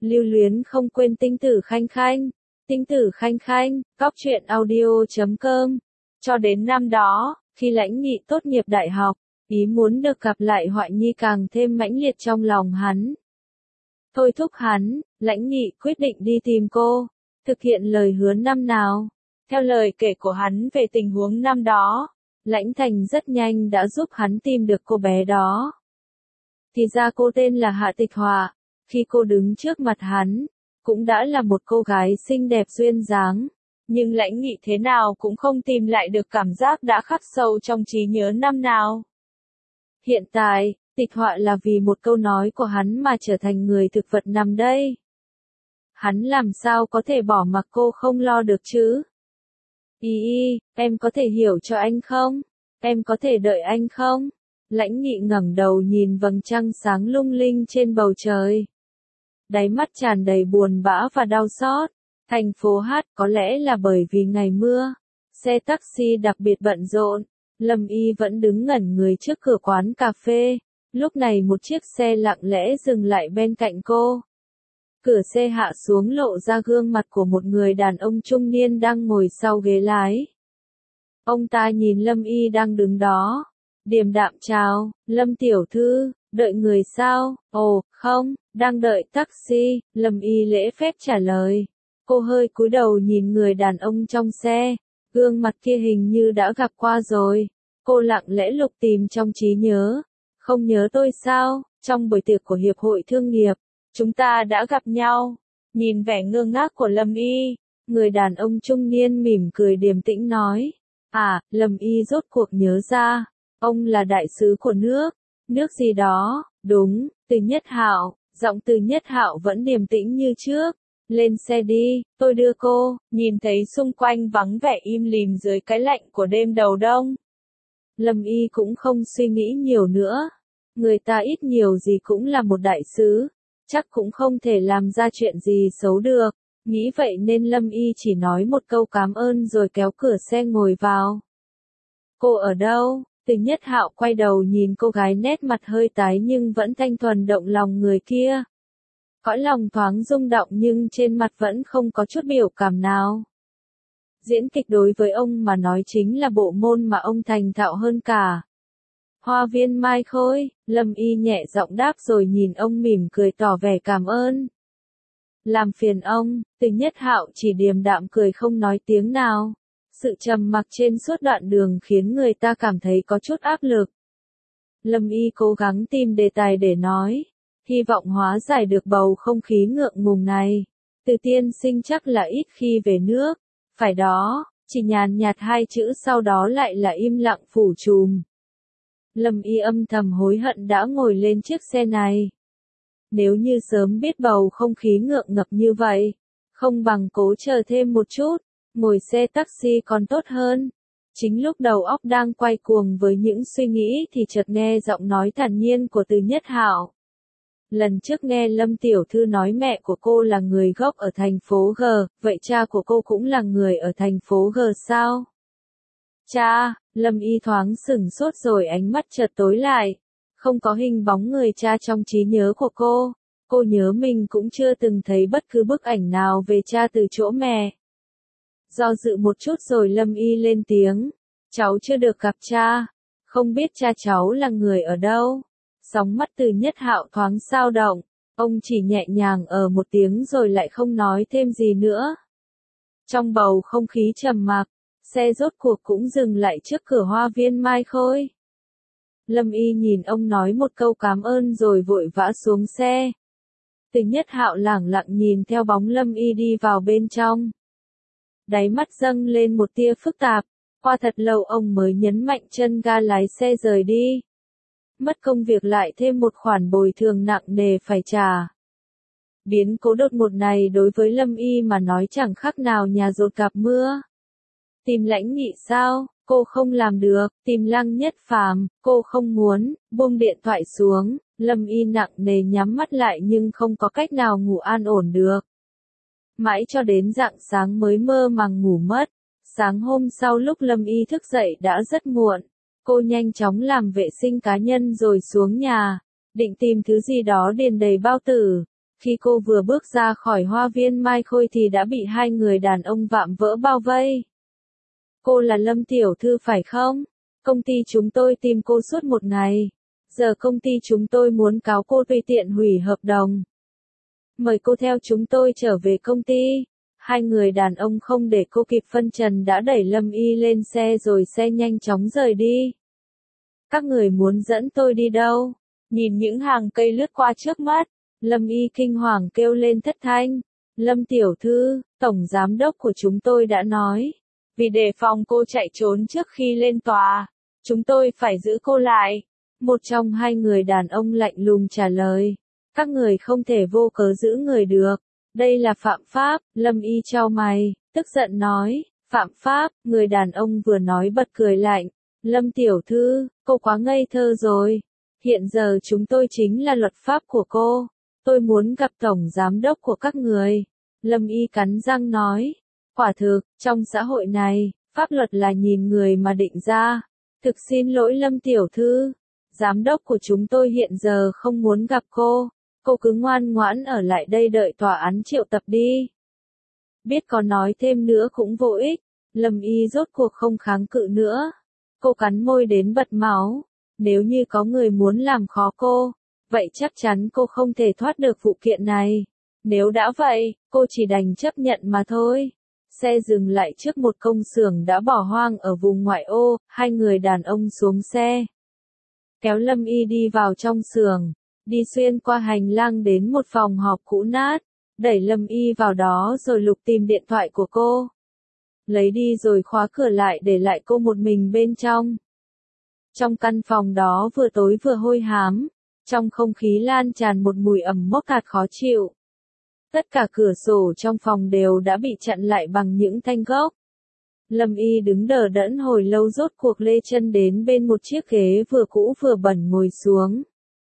Lưu luyến không quên tinh tử khanh khanh. Tinh tử khanh khanh, cóc truyện audio.com. Cho đến năm đó, khi Lãnh Nghị tốt nghiệp đại học, ý muốn được gặp lại Hoại Nhi càng thêm mãnh liệt trong lòng hắn. Thôi thúc hắn, Lãnh Nghị quyết định đi tìm cô, thực hiện lời hứa năm nào. Theo lời kể của hắn về tình huống năm đó, Lãnh Thành rất nhanh đã giúp hắn tìm được cô bé đó. Thì ra cô tên là Hạ Tịch Họa, khi cô đứng trước mặt hắn, cũng đã là một cô gái xinh đẹp duyên dáng. Nhưng Lãnh Nghị thế nào cũng không tìm lại được cảm giác đã khắc sâu trong trí nhớ năm nào. Hiện tại, Tịch Họa là vì một câu nói của hắn mà trở thành người thực vật nằm đây. Hắn làm sao có thể bỏ mặc cô không lo được chứ? Em có thể hiểu cho anh không? Em có thể đợi anh không? Lãnh Nghị ngẩng đầu nhìn vầng trăng sáng lung linh trên bầu trời. Đáy mắt tràn đầy buồn bã và đau xót. Thành phố hát có lẽ là bởi vì ngày mưa. Xe taxi đặc biệt bận rộn. Lâm Y vẫn đứng ngẩn người trước cửa quán cà phê. Lúc này một chiếc xe lặng lẽ dừng lại bên cạnh cô. Cửa xe hạ xuống lộ ra gương mặt của một người đàn ông trung niên đang ngồi sau ghế lái. Ông ta nhìn Lâm Y đang đứng đó. Điềm đạm chào, Lâm tiểu thư, đợi người sao? Ồ, không, đang đợi taxi, Lâm Y lễ phép trả lời. Cô hơi cúi đầu nhìn người đàn ông trong xe, gương mặt kia hình như đã gặp qua rồi. Cô lặng lẽ lục tìm trong trí nhớ. Không nhớ tôi sao? Trong buổi tiệc của Hiệp hội Thương nghiệp, chúng ta đã gặp nhau. Nhìn vẻ ngơ ngác của Lâm Y, người đàn ông trung niên mỉm cười điềm tĩnh nói. À, Lâm Y rốt cuộc nhớ ra. Ông là đại sứ của nước gì đó, đúng, Từ Nhất Hạo, giọng Từ Nhất Hạo vẫn điềm tĩnh như trước. Lên xe đi, tôi đưa cô. Nhìn thấy xung quanh vắng vẻ im lìm dưới cái lạnh của đêm đầu đông. Lâm Y cũng không suy nghĩ nhiều nữa. Người ta ít nhiều gì cũng là một đại sứ, chắc cũng không thể làm ra chuyện gì xấu được. Nghĩ vậy nên Lâm Y chỉ nói một câu cảm ơn rồi kéo cửa xe ngồi vào. Cô ở đâu? Từ Nhất Hạo quay đầu nhìn cô gái nét mặt hơi tái nhưng vẫn thanh thuần động lòng người kia. Cõi lòng thoáng rung động nhưng trên mặt vẫn không có chút biểu cảm nào. Diễn kịch đối với ông mà nói chính là bộ môn mà ông thành thạo hơn cả. Hoa viên mai khôi, Lâm Y nhẹ giọng đáp rồi nhìn ông mỉm cười tỏ vẻ cảm ơn. Làm phiền ông, Từ Nhất Hạo chỉ điềm đạm cười không nói tiếng nào. Sự trầm mặc trên suốt đoạn đường khiến người ta cảm thấy có chút áp lực. Lâm Y cố gắng tìm đề tài để nói, hy vọng hóa giải được bầu không khí ngượng ngùng này. Từ tiên sinh chắc là ít khi về nước, phải đó, chỉ nhàn nhạt hai chữ sau đó lại là im lặng phủ trùm. Lâm Y âm thầm hối hận đã ngồi lên chiếc xe này. Nếu như sớm biết bầu không khí ngượng ngập như vậy, không bằng cố chờ thêm một chút. Ngồi xe taxi còn tốt hơn. Chính lúc đầu óc đang quay cuồng với những suy nghĩ thì chợt nghe giọng nói thản nhiên của Từ Nhất Hạo. Lần trước nghe Lâm tiểu thư nói mẹ của cô là người gốc ở thành phố G, vậy cha của cô cũng là người ở thành phố G sao? Cha, Lâm Y thoáng sửng sốt rồi ánh mắt chợt tối lại. Không có hình bóng người cha trong trí nhớ của cô. Cô nhớ mình cũng chưa từng thấy bất cứ bức ảnh nào về cha từ chỗ mẹ. Do dự một chút rồi Lâm Y lên tiếng. Cháu chưa được gặp cha. Không biết cha cháu là người ở đâu. Sóng mắt Từ Nhất Hạo thoáng xao động. Ông chỉ nhẹ nhàng một tiếng rồi lại không nói thêm gì nữa. Trong bầu không khí trầm mặc, xe rốt cuộc cũng dừng lại trước cửa hoa viên mai khôi. Lâm Y nhìn ông nói một câu cảm ơn rồi vội vã xuống xe. Từ Nhất Hạo lẳng lặng nhìn theo bóng Lâm Y đi vào bên trong. Đáy mắt dâng lên một tia phức tạp, qua thật lâu ông mới nhấn mạnh chân ga lái xe rời đi. Mất công việc lại thêm một khoản bồi thường nặng nề phải trả. Biến cố đột ngột này đối với Lâm Y mà nói chẳng khác nào nhà dột gặp mưa. Tìm Lãnh Nghị sao? Cô không làm được. Tìm Lăng Nhất Phàm, cô không muốn. Buông điện thoại xuống, Lâm Y nặng nề nhắm mắt lại nhưng không có cách nào ngủ an ổn được. Mãi cho đến rạng sáng mới mơ màng ngủ mất. Sáng hôm sau lúc Lâm Y thức dậy đã rất muộn. Cô nhanh chóng làm vệ sinh cá nhân rồi xuống nhà, định tìm thứ gì đó điền đầy bao tử. Khi cô vừa bước ra khỏi hoa viên Mai Khôi thì đã bị hai người đàn ông vạm vỡ bao vây. Cô là Lâm tiểu thư phải không? Công ty chúng tôi tìm cô suốt một ngày. Giờ công ty chúng tôi muốn cáo cô tùy tiện hủy hợp đồng. Mời cô theo chúng tôi trở về công ty. Hai người đàn ông không để cô kịp phân trần đã đẩy Lâm Y lên xe rồi xe nhanh chóng rời đi. Các người muốn dẫn tôi đi đâu? Nhìn những hàng cây lướt qua trước mắt, Lâm Y kinh hoàng kêu lên thất thanh. Lâm tiểu thư, tổng giám đốc của chúng tôi đã nói. Vì đề phòng cô chạy trốn trước khi lên tòa, chúng tôi phải giữ cô lại. Một trong hai người đàn ông lạnh lùng trả lời. Các người không thể vô cớ giữ người được. Đây là phạm pháp. Lâm Y chau mày, tức giận nói. Phạm pháp. Người đàn ông vừa nói bật cười lạnh. Lâm tiểu thư, cô quá ngây thơ rồi. Hiện giờ chúng tôi chính là luật pháp của cô. Tôi muốn gặp tổng giám đốc của các người. Lâm Y cắn răng nói. Quả thực, trong xã hội này, pháp luật là nhìn người mà định ra. Thực xin lỗi Lâm tiểu thư. Giám đốc của chúng tôi hiện giờ không muốn gặp cô. Cô cứ ngoan ngoãn ở lại đây đợi tòa án triệu tập đi. Biết có nói thêm nữa cũng vô ích. Lâm Y rốt cuộc không kháng cự nữa. Cô cắn môi đến bật máu. Nếu như có người muốn làm khó cô, vậy chắc chắn cô không thể thoát được vụ kiện này. Nếu đã vậy, cô chỉ đành chấp nhận mà thôi. Xe dừng lại trước một công xưởng đã bỏ hoang ở vùng ngoại ô, hai người đàn ông xuống xe. Kéo Lâm Y đi vào trong xưởng, đi xuyên qua hành lang đến một phòng họp cũ nát, đẩy Lâm Y vào đó rồi lục tìm điện thoại của cô. Lấy đi rồi khóa cửa lại để lại cô một mình bên trong. Trong căn phòng đó vừa tối vừa hôi hám, trong không khí lan tràn một mùi ẩm mốc ạt khó chịu. Tất cả cửa sổ trong phòng đều đã bị chặn lại bằng những thanh gốc. Lâm Y đứng đờ đẫn hồi lâu rốt cuộc lê chân đến bên một chiếc ghế vừa cũ vừa bẩn ngồi xuống.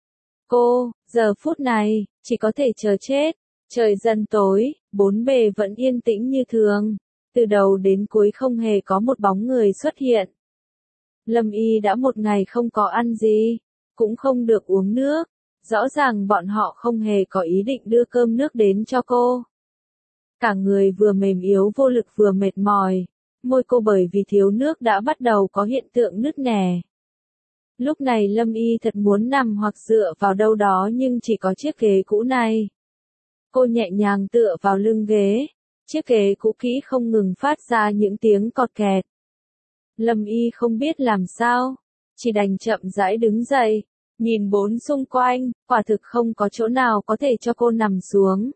Cô, giờ phút này, chỉ có thể chờ chết. Trời dần tối, bốn bề vẫn yên tĩnh như thường. Từ đầu đến cuối không hề có một bóng người xuất hiện. Lâm Y đã một ngày không có ăn gì, cũng không được uống nước. Rõ ràng bọn họ không hề có ý định đưa cơm nước đến cho cô. Cả người vừa mềm yếu vô lực vừa mệt mỏi. Môi cô bởi vì thiếu nước đã bắt đầu có hiện tượng nứt nẻ. Lúc này Lâm Y thật muốn nằm hoặc dựa vào đâu đó nhưng chỉ có chiếc ghế cũ này. Cô nhẹ nhàng tựa vào lưng ghế. Chiếc ghế cũ kỹ không ngừng phát ra những tiếng cọt kẹt. Lâm Y không biết làm sao, chỉ đành chậm rãi đứng dậy, nhìn bốn xung quanh, quả thực không có chỗ nào có thể cho cô nằm xuống.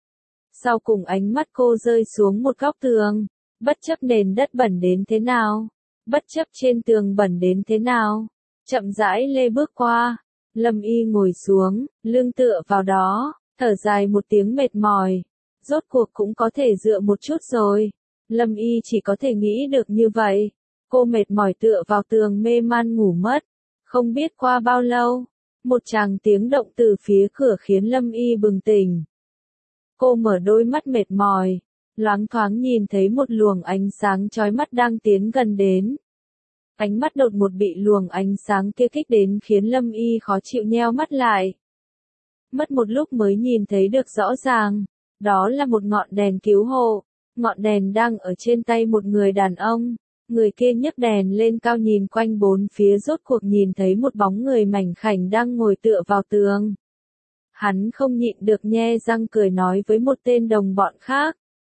Sau cùng ánh mắt cô rơi xuống một góc tường, bất chấp nền đất bẩn đến thế nào, bất chấp trên tường bẩn đến thế nào, chậm rãi lê bước qua. Lâm Y ngồi xuống, lưng tựa vào đó, thở dài một tiếng mệt mỏi. Rốt cuộc cũng có thể dựa một chút rồi. Lâm Y chỉ có thể nghĩ được như vậy. Cô mệt mỏi tựa vào tường mê man ngủ mất. Không biết qua bao lâu, một tràng tiếng động từ phía cửa khiến Lâm Y bừng tỉnh. Cô mở đôi mắt mệt mỏi, loáng thoáng nhìn thấy một luồng ánh sáng chói mắt đang tiến gần đến. Ánh mắt đột ngột bị luồng ánh sáng kia kích đến khiến Lâm Y khó chịu nheo mắt lại. Mất một lúc mới nhìn thấy được rõ ràng, đó là một ngọn đèn cứu hộ. Ngọn đèn đang ở trên tay một người đàn ông. Người kia nhấc đèn lên cao nhìn quanh bốn phía rốt cuộc nhìn thấy một bóng người mảnh khảnh đang ngồi tựa vào tường. Hắn không nhịn được nhe răng cười nói với một tên đồng bọn khác.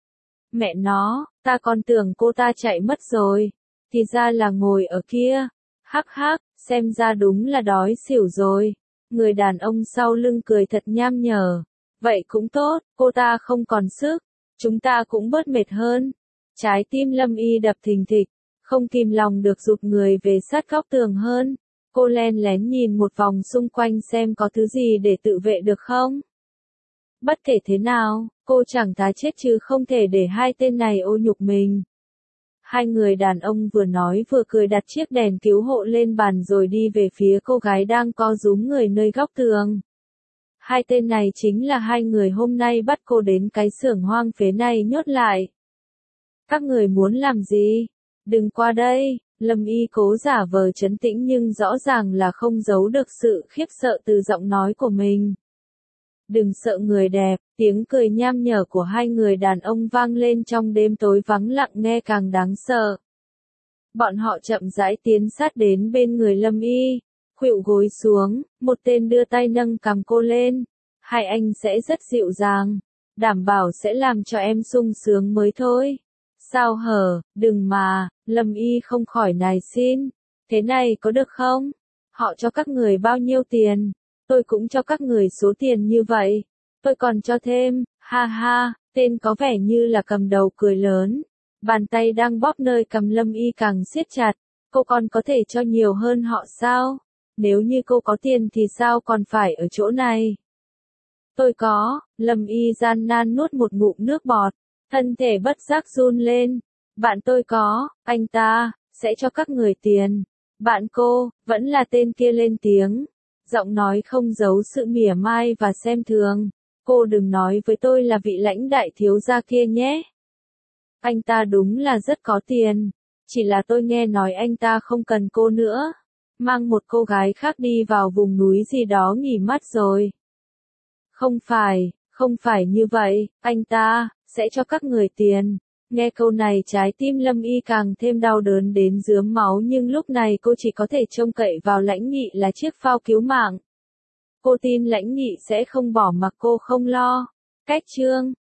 Mẹ nó, ta còn tưởng cô ta chạy mất rồi. Thì ra là ngồi ở kia. Hắc hắc, xem ra đúng là đói xỉu rồi. Người đàn ông sau lưng cười thật nham nhở. Vậy cũng tốt, cô ta không còn sức. Chúng ta cũng bớt mệt hơn. Trái tim Lâm Y đập thình thịch. Không kìm lòng được giục người về sát góc tường hơn. Cô len lén nhìn một vòng xung quanh xem có thứ gì để tự vệ được không. Bất kể thế nào, cô chẳng thà chết chứ không thể để hai tên này ô nhục mình. Hai người đàn ông vừa nói vừa cười đặt chiếc đèn cứu hộ lên bàn rồi đi về phía cô gái đang co rúm người nơi góc tường. Hai tên này chính là hai người hôm nay bắt cô đến cái xưởng hoang phế này nhốt lại. Các người muốn làm gì? Đừng qua đây. Lâm Y cố giả vờ trấn tĩnh nhưng rõ ràng là không giấu được sự khiếp sợ từ giọng nói của mình. Đừng sợ người đẹp, tiếng cười nham nhở của hai người đàn ông vang lên trong đêm tối vắng lặng nghe càng đáng sợ. Bọn họ chậm rãi tiến sát đến bên người Lâm Y, khuỵu gối xuống, một tên đưa tay nâng cằm cô lên. Hai anh sẽ rất dịu dàng, đảm bảo sẽ làm cho em sung sướng mới thôi. Sao hở, đừng mà, Lâm Y không khỏi nài xin. Thế này có được không? Họ cho các người bao nhiêu tiền? Tôi cũng cho các người số tiền như vậy. Tôi còn cho thêm, ha ha, tên có vẻ như là cầm đầu cười lớn. Bàn tay đang bóp nơi cầm Lâm Y càng siết chặt. Cô còn có thể cho nhiều hơn họ sao? Nếu như cô có tiền thì sao còn phải ở chỗ này? Tôi có, Lâm Y gian nan nuốt một ngụm nước bọt, thân thể bất giác run lên. Bạn tôi có, anh ta, sẽ cho các người tiền. Bạn cô, vẫn là tên kia lên tiếng. Giọng nói không giấu sự mỉa mai và xem thường. Cô đừng nói với tôi là vị lãnh đại thiếu gia kia nhé. Anh ta đúng là rất có tiền. Chỉ là tôi nghe nói anh ta không cần cô nữa. Mang một cô gái khác đi vào vùng núi gì đó nghỉ mát rồi. Không phải như vậy, anh ta, sẽ cho các người tiền. Nghe câu này trái tim Lâm Y càng thêm đau đớn đến rướm máu nhưng lúc này cô chỉ có thể trông cậy vào Lãnh Nghị là chiếc phao cứu mạng. Cô tin Lãnh Nghị sẽ không bỏ mặc cô không lo. Cách chương